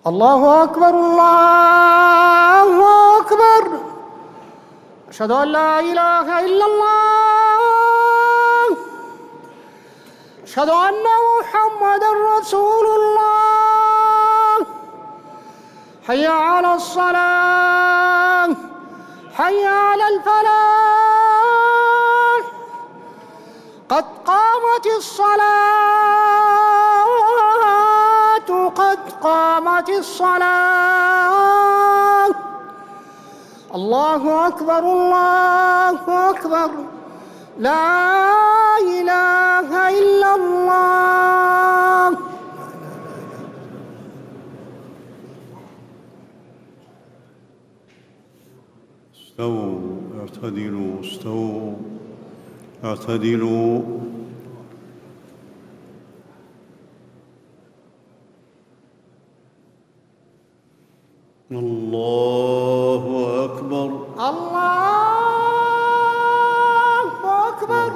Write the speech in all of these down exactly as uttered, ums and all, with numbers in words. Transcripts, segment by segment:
الله أكبر الله أكبر. أشهد أن لا إله إلا الله. أشهد أن محمدًا رسول الله. حي على الصلاة، حي على الفلاح، قد قامت الصلاة، قد قامت الصلاة. الله أكبر الله أكبر. لا إله إلا الله. استووا اعتدلوا استووا اعتدلوا. الله أكبر الله أكبر.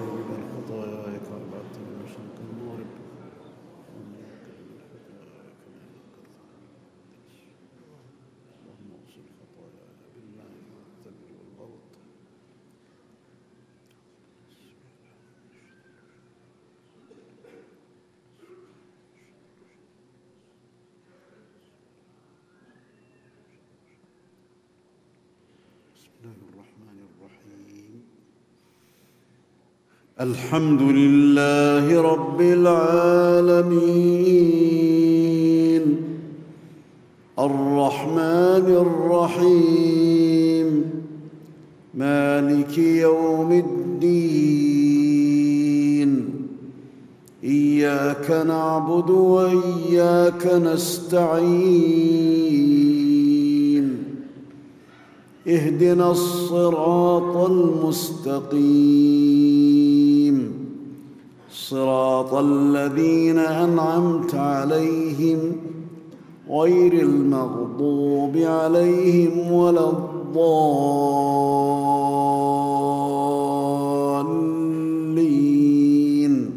الحمد لله رب العالمين الرحمن الرحيم مالك يوم الدين. إياك نعبد وإياك نستعين. اهدنا الصراط المستقيم صراط الذين أنعمت عليهم غير المغضوب عليهم ولا الضالين.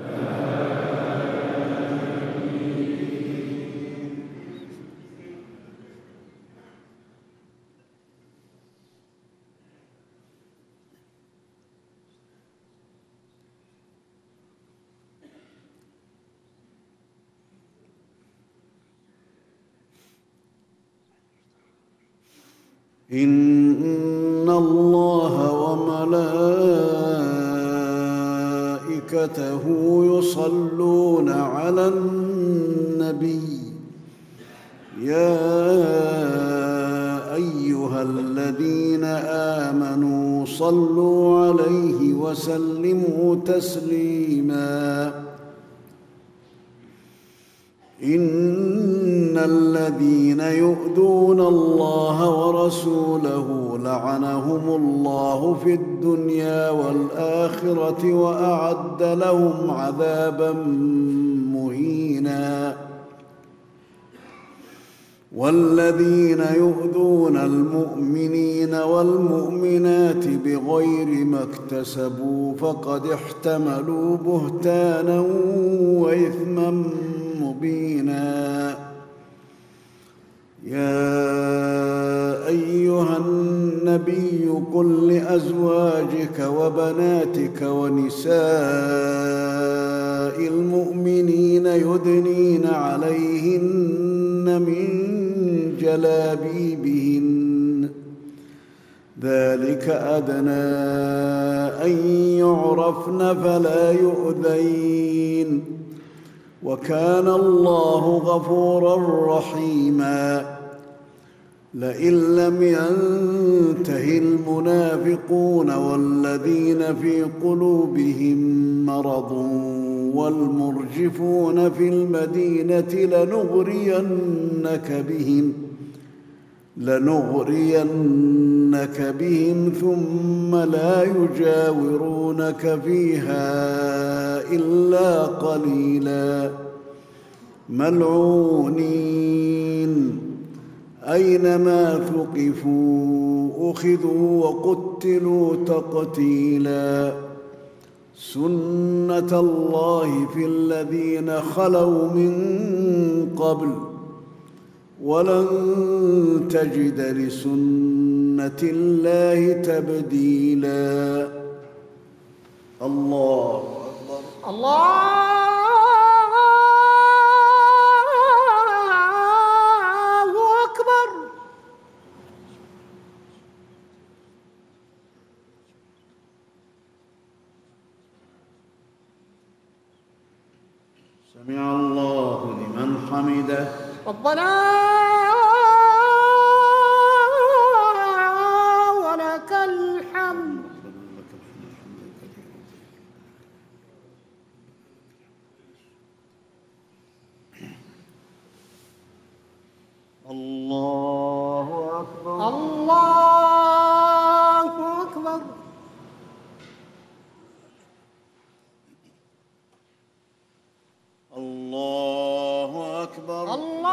إن الله وملائكته يصلون على النبي يا أيها الذين آمنوا صلوا عليه وسلموا تسليما. إن الذين يؤذون الله ورسوله لعنهم الله في الدنيا والآخرة وأعد لهم عذابا مهينا. والذين يؤذون المؤمنين والمؤمنات بغير ما اكتسبوا فقد احتملوا بهتانا وإثما مبينا. يا أيها النبي قل لأزواجك وبناتك ونساء المؤمنين يدنين عليهن من جلابيبهن ذلك أدنى أن يعرفن فلا يؤذين وكان الله غفورا رحيما. لئن لم ينته المنافقون والذين في قلوبهم مرض والمرجفون في المدينة لنغرينك بهم لنغرينك بهم ثم لا يجاورونك فيها إلا قليلا. ملعونين أينما ثقفوا أخذوا وقتلوا تقتيلا. سنة الله في الذين خلوا من قبل ولن تجد لسنة الله تبديلا. الله أكبر. الله أكبر. سمع الله لمن حمده. ربنا ولك الحمد. الله أكبر. الله أكبر. الله أكبر.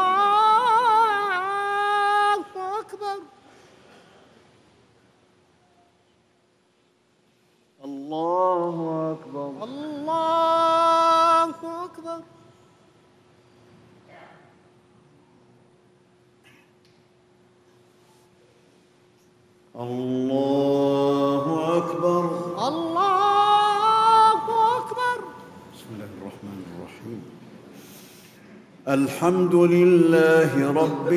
الله أكبر. الله أكبر. الله أكبر. الله أكبر. الله أكبر. بسم الله الرحمن الرحيم. الحمد لله رب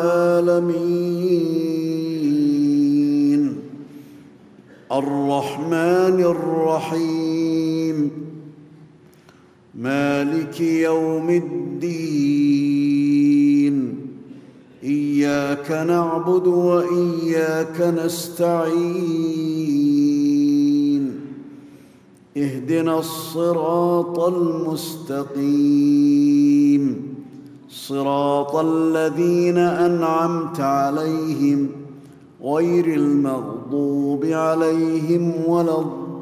العالمين الرحمن الرحيم مالك يوم الدين إياك نعبد وإياك نستعين اهدنا الصراط المستقيم صراط الذين أنعمت عليهم غير المغضوب عليهم ولا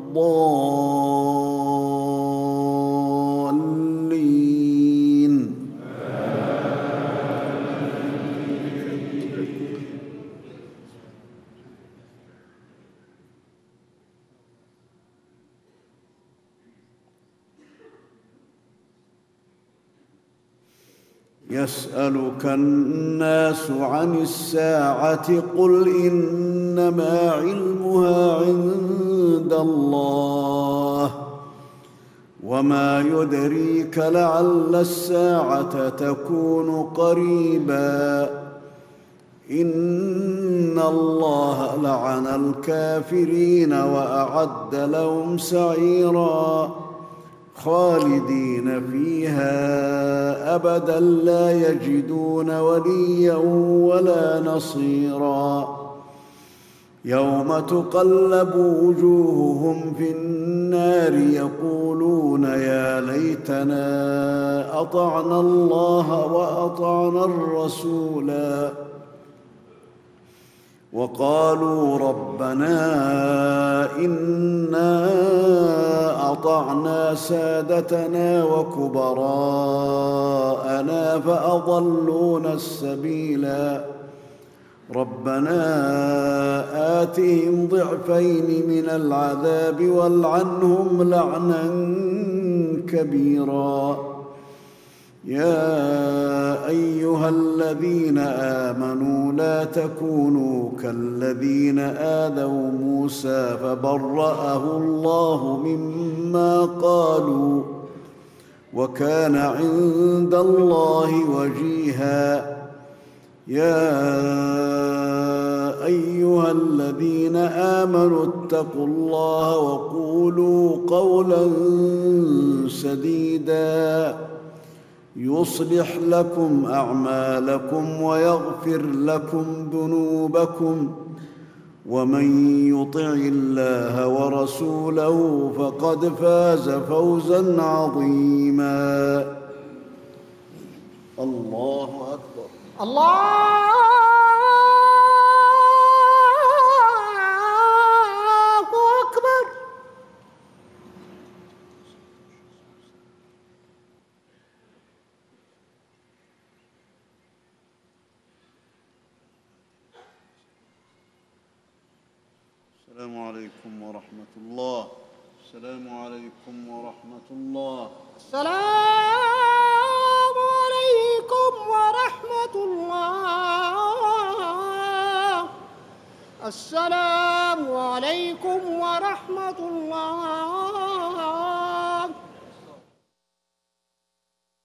الضالين. يسألك الناس عن الساعة قل إنما علمها عند الله وما يدريك لعل الساعة تكون قريبا إن الله لعن الكافرين وأعد لهم سعيرا خالدين فيها أبدا لا يجدون وليا ولا نصيرا يوم تقلب وجوههم في النار يقولون يا ليتنا أطعنا الله وأطعنا الرسولا وقالوا ربنا إنا أطعنا سادتنا وكبراءنا فأضلونا السبيلا ربنا آتهم ضعفين من العذاب والعنهم لعنا كبيرا يا أيها الذين آمنوا لا تكونوا كالذين آذوا موسى فبرأه الله مما قالوا وكان عند الله وجيها يا أيها الذين آمنوا اتقوا الله وقولوا قولا سديدا يصلح لكم أعمالكم ويغفر لكم ذنوبكم ومن يطع الله ورسوله فقد فاز فوزا عظيما. الله أكبر. الله أكبر. السلام عليكم ورحمة الله. السلام عليكم ورحمة الله. السلام عليكم ورحمة الله. السلام عليكم ورحمة الله